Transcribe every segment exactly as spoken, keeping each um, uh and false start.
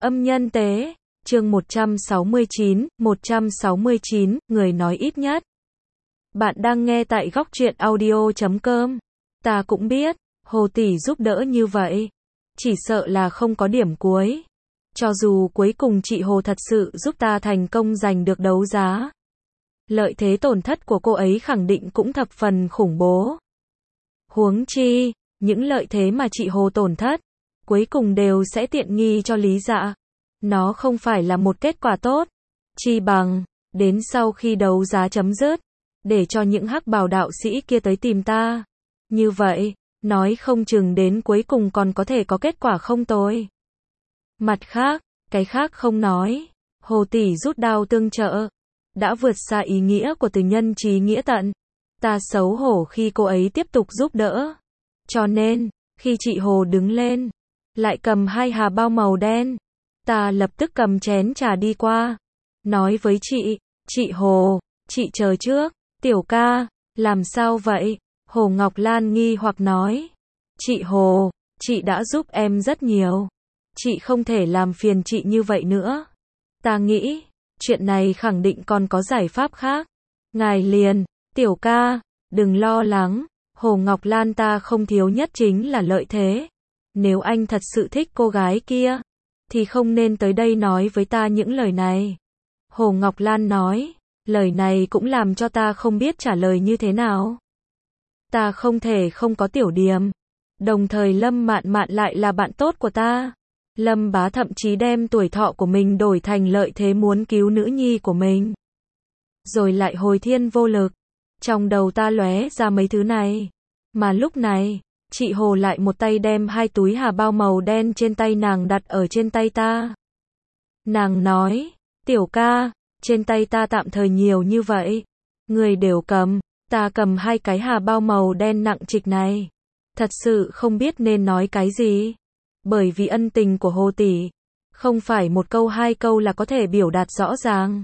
Âm nhân tế, chương một trăm sáu mươi chín, một trăm sáu mươi chín, người nói ít nhất. Bạn đang nghe tại góc truyện audio chấm com. Ta cũng biết, Hồ tỷ giúp đỡ như vậy, chỉ sợ là không có điểm cuối. Cho dù cuối cùng chị Hồ thật sự giúp ta thành công giành được đấu giá, lợi thế tổn thất của cô ấy khẳng định cũng thập phần khủng bố. Huống chi, những lợi thế mà chị Hồ tổn thất, cuối cùng đều sẽ tiện nghi cho Lý Dạ. Nó không phải là một kết quả tốt. Chi bằng, đến sau khi đấu giá chấm dứt, để cho những hắc bào đạo sĩ kia tới tìm ta. Như vậy, nói không chừng đến cuối cùng còn có thể có kết quả không tồi. Mặt khác, cái khác không nói, Hồ tỷ rút đao tương trợ, đã vượt xa ý nghĩa của từ nhân chí nghĩa tận. Ta xấu hổ khi cô ấy tiếp tục giúp đỡ. Cho nên, khi chị Hồ đứng lên, lại cầm hai hà bao màu đen, ta lập tức cầm chén trà đi qua, nói với chị, chị Hồ, chị chờ trước, tiểu ca, làm sao vậy? Hồ Ngọc Lan nghi hoặc nói, chị Hồ, chị đã giúp em rất nhiều, chị không thể làm phiền chị như vậy nữa. Ta nghĩ, chuyện này khẳng định còn có giải pháp khác. Ngài liền, tiểu ca, đừng lo lắng, Hồ Ngọc Lan ta không thiếu nhất chính là lợi thế. Nếu anh thật sự thích cô gái kia, thì không nên tới đây nói với ta những lời này. Hồ Ngọc Lan nói, lời này cũng làm cho ta không biết trả lời như thế nào. Ta không thể không có tiểu điềm. Đồng thời Lâm Mạn Mạn lại là bạn tốt của ta. Lâm bá thậm chí đem tuổi thọ của mình đổi thành lợi thế muốn cứu nữ nhi của mình. Rồi lại hồi thiên vô lực. Trong đầu ta lóe ra mấy thứ này. Mà lúc này, chị Hồ lại một tay đem hai túi hà bao màu đen trên tay nàng đặt ở trên tay ta. Nàng nói, tiểu ca, trên tay ta tạm thời nhiều như vậy. Người đều cầm, ta cầm hai cái hà bao màu đen nặng trịch này. Thật sự không biết nên nói cái gì. Bởi vì ân tình của Hồ tỷ, không phải một câu hai câu là có thể biểu đạt rõ ràng.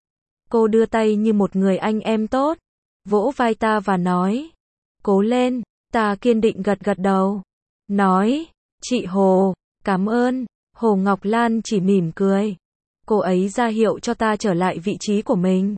Cô đưa tay như một người anh em tốt, vỗ vai ta và nói, cố lên. Ta kiên định gật gật đầu, nói, chị Hồ, cảm ơn. Hồ Ngọc Lan chỉ mỉm cười. Cô ấy ra hiệu cho ta trở lại vị trí của mình.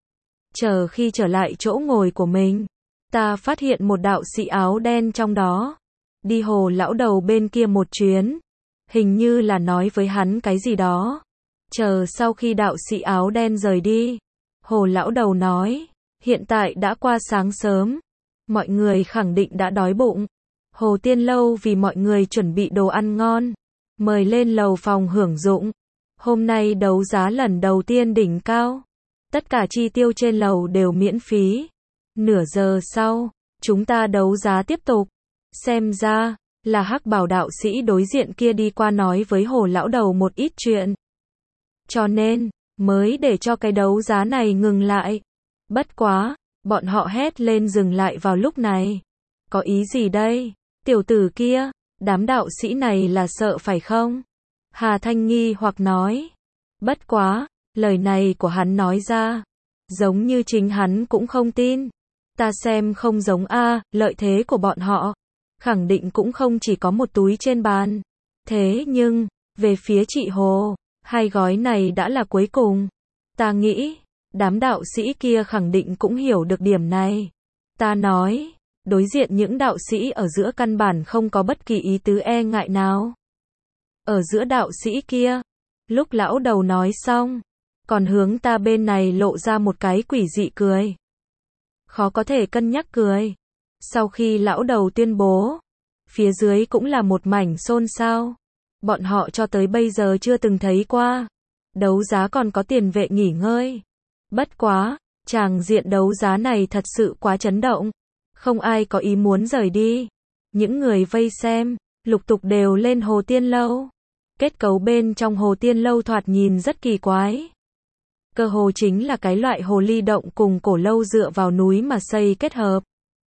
Chờ khi trở lại chỗ ngồi của mình, ta phát hiện một đạo sĩ áo đen trong đó. Đi Hồ lão đầu bên kia một chuyến. Hình như là nói với hắn cái gì đó. Chờ sau khi đạo sĩ áo đen rời đi, Hồ lão đầu nói, hiện tại đã qua sáng sớm. Mọi người khẳng định đã đói bụng. Hồ Tiên Lâu vì mọi người chuẩn bị đồ ăn ngon, mời lên lầu phòng hưởng dụng. Hôm nay đấu giá lần đầu tiên đỉnh cao. Tất cả chi tiêu trên lầu đều miễn phí. Nửa giờ sau, chúng ta đấu giá tiếp tục. Xem ra, là hắc bào đạo sĩ đối diện kia đi qua nói với Hồ lão đầu một ít chuyện. Cho nên, mới để cho cái đấu giá này ngừng lại. Bất quá, bọn họ hét lên dừng lại vào lúc này. Có ý gì đây? Tiểu tử kia, đám đạo sĩ này là sợ phải không? Hà Thanh nghi hoặc nói. Bất quá, lời này của hắn nói ra, giống như chính hắn cũng không tin. Ta xem không giống a, lợi thế của bọn họ, khẳng định cũng không chỉ có một túi trên bàn. Thế nhưng, về phía chị Hồ, hai gói này đã là cuối cùng. Ta nghĩ, đám đạo sĩ kia khẳng định cũng hiểu được điểm này. Ta nói, đối diện những đạo sĩ ở giữa căn bản không có bất kỳ ý tứ e ngại nào. Ở giữa đạo sĩ kia, lúc lão đầu nói xong, còn hướng ta bên này lộ ra một cái quỷ dị cười. Khó có thể cân nhắc cười. Sau khi lão đầu tuyên bố, phía dưới cũng là một mảnh xôn xao. Bọn họ cho tới bây giờ chưa từng thấy qua. Đấu giá còn có tiền vệ nghỉ ngơi. Bất quá, tràng diện đấu giá này thật sự quá chấn động. Không ai có ý muốn rời đi. Những người vây xem, lục tục đều lên Hồ Tiên Lâu. Kết cấu bên trong Hồ Tiên Lâu thoạt nhìn rất kỳ quái. Cơ hồ chính là cái loại hồ ly động cùng cổ lâu dựa vào núi mà xây kết hợp.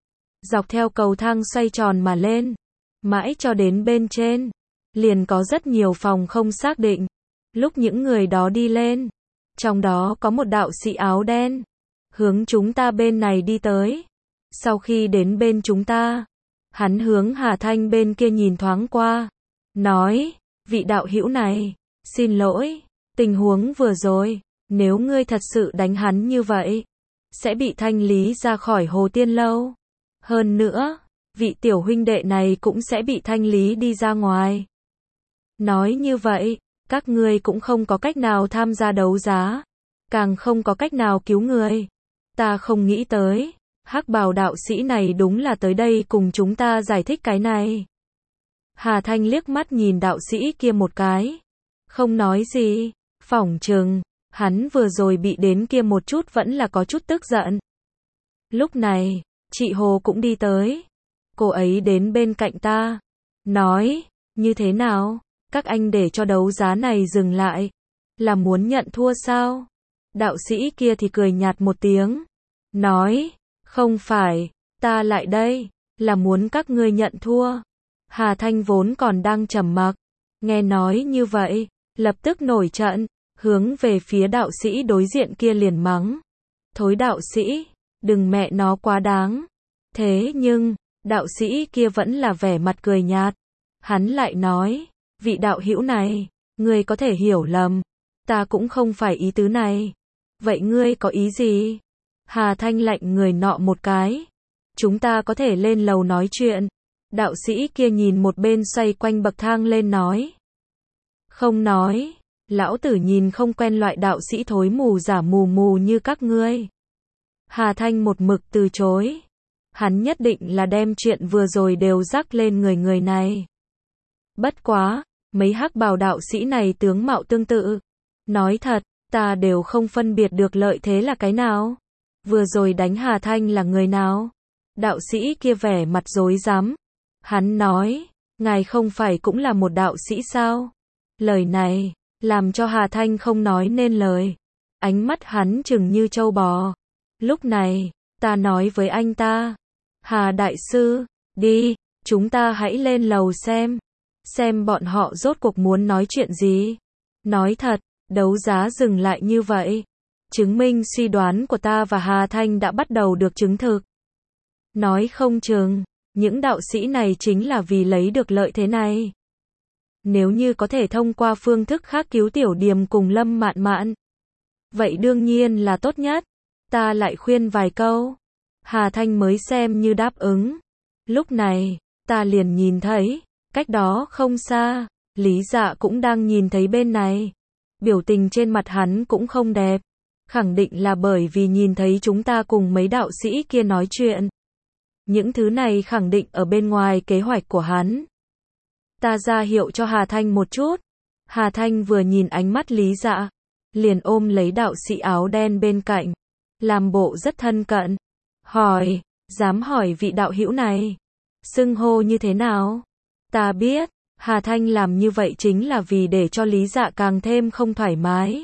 Dọc theo cầu thang xoay tròn mà lên, mãi cho đến bên trên, liền có rất nhiều phòng không xác định. Lúc những người đó đi lên, trong đó có một đạo sĩ áo đen, hướng chúng ta bên này đi tới. Sau khi đến bên chúng ta, hắn hướng Hà Thanh bên kia nhìn thoáng qua, nói, vị đạo hữu này, Xin lỗi, tình huống vừa rồi, nếu ngươi thật sự đánh hắn như vậy, sẽ bị thanh lý ra khỏi Hồ Tiên Lâu. Hơn nữa, vị tiểu huynh đệ này cũng sẽ bị thanh lý đi ra ngoài. Nói như vậy, các ngươi cũng không có cách nào tham gia đấu giá, càng không có cách nào cứu người. Ta không nghĩ tới, hắc bào đạo sĩ này đúng là tới đây cùng chúng ta giải thích cái này. Hà Thanh liếc mắt nhìn đạo sĩ kia một cái, không nói gì, phỏng chừng, hắn vừa rồi bị đến kia một chút vẫn là có chút tức giận. Lúc này, chị Hồ cũng đi tới, cô ấy đến bên cạnh ta, nói, như thế nào, các anh để cho đấu giá này dừng lại, là muốn nhận thua sao? Đạo sĩ kia thì cười nhạt một tiếng, nói, không phải, ta lại đây, là muốn các ngươi nhận thua. Hà Thanh vốn còn đang trầm mặc, nghe nói như vậy, lập tức nổi trận, hướng về phía đạo sĩ đối diện kia liền mắng. Thối đạo sĩ, đừng mẹ nó quá đáng. Thế nhưng, đạo sĩ kia vẫn là vẻ mặt cười nhạt. Hắn lại nói, vị đạo hữu này, ngươi có thể hiểu lầm, ta cũng không phải ý tứ này. Vậy ngươi có ý gì? Hà Thanh lạnh người nọ một cái. Chúng ta có thể lên lầu nói chuyện. Đạo sĩ kia nhìn một bên xoay quanh bậc thang lên nói. Không nói, lão tử nhìn không quen loại đạo sĩ thối mù giả mù mù như các ngươi. Hà Thanh một mực từ chối. Hắn nhất định là đem chuyện vừa rồi đều rắc lên người người này. Bất quá, mấy hắc bào đạo sĩ này tướng mạo tương tự. Nói thật, ta đều không phân biệt được lợi thế là cái nào. Vừa rồi đánh Hà Thanh là người nào? Đạo sĩ kia vẻ mặt rối rắm. Hắn nói, ngài không phải cũng là một đạo sĩ sao? Lời này, làm cho Hà Thanh không nói nên lời. Ánh mắt hắn chừng như trâu bò. Lúc này, ta nói với anh ta, Hà đại sư, đi, chúng ta hãy lên lầu xem. Xem bọn họ rốt cuộc muốn nói chuyện gì. Nói thật, đấu giá dừng lại như vậy. Chứng minh suy đoán của ta và Hà Thanh đã bắt đầu được chứng thực. Nói không chừng, những đạo sĩ này chính là vì lấy được lợi thế này. Nếu như có thể thông qua phương thức khác cứu Tiểu Điềm cùng Lâm Mạn Mạn, vậy đương nhiên là tốt nhất. Ta lại khuyên vài câu. Hà Thanh mới xem như đáp ứng. Lúc này, ta liền nhìn thấy, cách đó không xa, Lý Dạ cũng đang nhìn thấy bên này. Biểu tình trên mặt hắn cũng không đẹp. Khẳng định là bởi vì nhìn thấy chúng ta cùng mấy đạo sĩ kia nói chuyện. Những thứ này khẳng định ở bên ngoài kế hoạch của hắn. Ta ra hiệu cho Hà Thanh một chút. Hà Thanh vừa nhìn ánh mắt Lý Dạ, liền ôm lấy đạo sĩ áo đen bên cạnh, làm bộ rất thân cận. Hỏi, dám hỏi vị đạo hữu này, xưng hô như thế nào? Ta biết, Hà Thanh làm như vậy chính là vì để cho Lý Dạ càng thêm không thoải mái.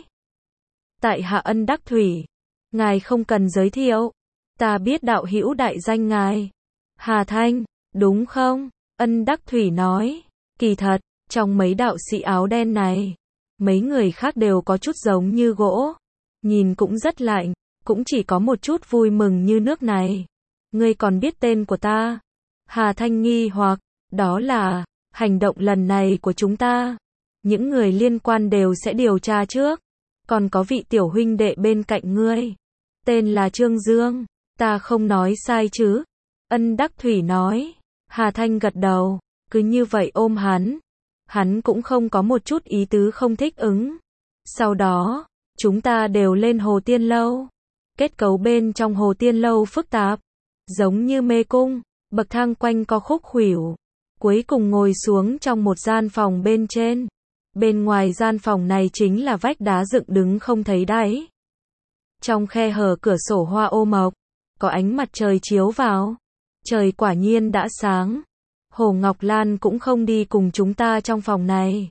Tại hạ Ân Đắc Thủy, ngài không cần giới thiệu. Ta biết đạo hữu đại danh ngài. Hà Thanh, đúng không? Ân Đắc Thủy nói, kỳ thật, trong mấy đạo sĩ áo đen này, mấy người khác đều có chút giống như gỗ. Nhìn cũng rất lạnh, cũng chỉ có một chút vui mừng như nước này. Ngươi còn biết tên của ta? Hà Thanh nghi hoặc, đó là, hành động lần này của chúng ta. Những người liên quan đều sẽ điều tra trước. Còn có vị tiểu huynh đệ bên cạnh ngươi. Tên là Trương Dương. Ta không nói sai chứ? Ân Đắc Thủy nói. Hà Thanh gật đầu. Cứ như vậy ôm hắn. Hắn cũng không có một chút ý tứ không thích ứng. Sau đó, chúng ta đều lên Hồ Tiên Lâu. Kết cấu bên trong Hồ Tiên Lâu phức tạp. Giống như mê cung. Bậc thang quanh co khúc khuỷu. Cuối cùng ngồi xuống trong một gian phòng bên trên. Bên ngoài gian phòng này chính là vách đá dựng đứng không thấy đáy. Trong khe hở cửa sổ hoa ô mộc, có ánh mặt trời chiếu vào. Trời quả nhiên đã sáng. Hồ Ngọc Lan cũng không đi cùng chúng ta trong phòng này.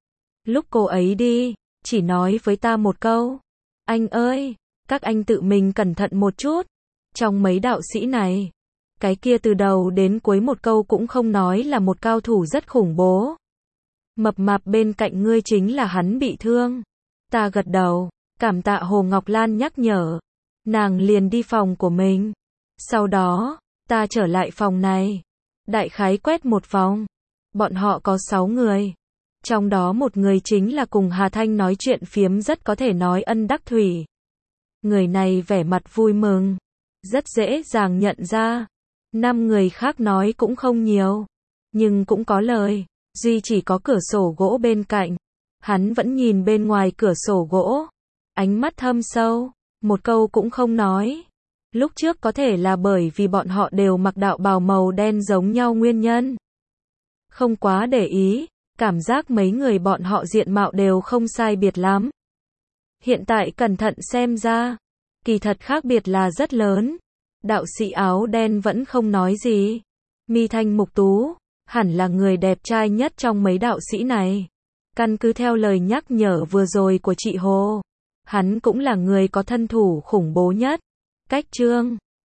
Lúc cô ấy đi, chỉ nói với ta một câu. Anh ơi, các anh tự mình cẩn thận một chút. Trong mấy đạo sĩ này, cái kia từ đầu đến cuối một câu cũng không nói là một cao thủ rất khủng bố. Mập mạp bên cạnh ngươi chính là hắn bị thương. Ta gật đầu, cảm tạ Hồ Ngọc Lan nhắc nhở. Nàng liền đi phòng của mình. Sau đó, ta trở lại phòng này. Đại khái quét một vòng. Bọn họ có sáu người. Trong đó một người chính là cùng Hà Thanh nói chuyện phiếm rất có thể nói ân đắc thủy. Người này vẻ mặt vui mừng, rất dễ dàng nhận ra. Năm người khác nói cũng không nhiều, nhưng cũng có lời. Duy chỉ có cửa sổ gỗ bên cạnh. Hắn vẫn nhìn bên ngoài cửa sổ gỗ. Ánh mắt thâm sâu, một câu cũng không nói. Lúc trước có thể là bởi vì bọn họ đều mặc đạo bào màu đen giống nhau nguyên nhân. Không quá để ý, cảm giác mấy người bọn họ diện mạo đều không sai biệt lắm. Hiện tại cẩn thận xem ra, kỳ thật khác biệt là rất lớn. Đạo sĩ áo đen vẫn không nói gì. Mi thanh mục tú, hẳn là người đẹp trai nhất trong mấy đạo sĩ này. Căn cứ theo lời nhắc nhở vừa rồi của chị Hồ, hắn cũng là người có thân thủ khủng bố nhất. Cách Trương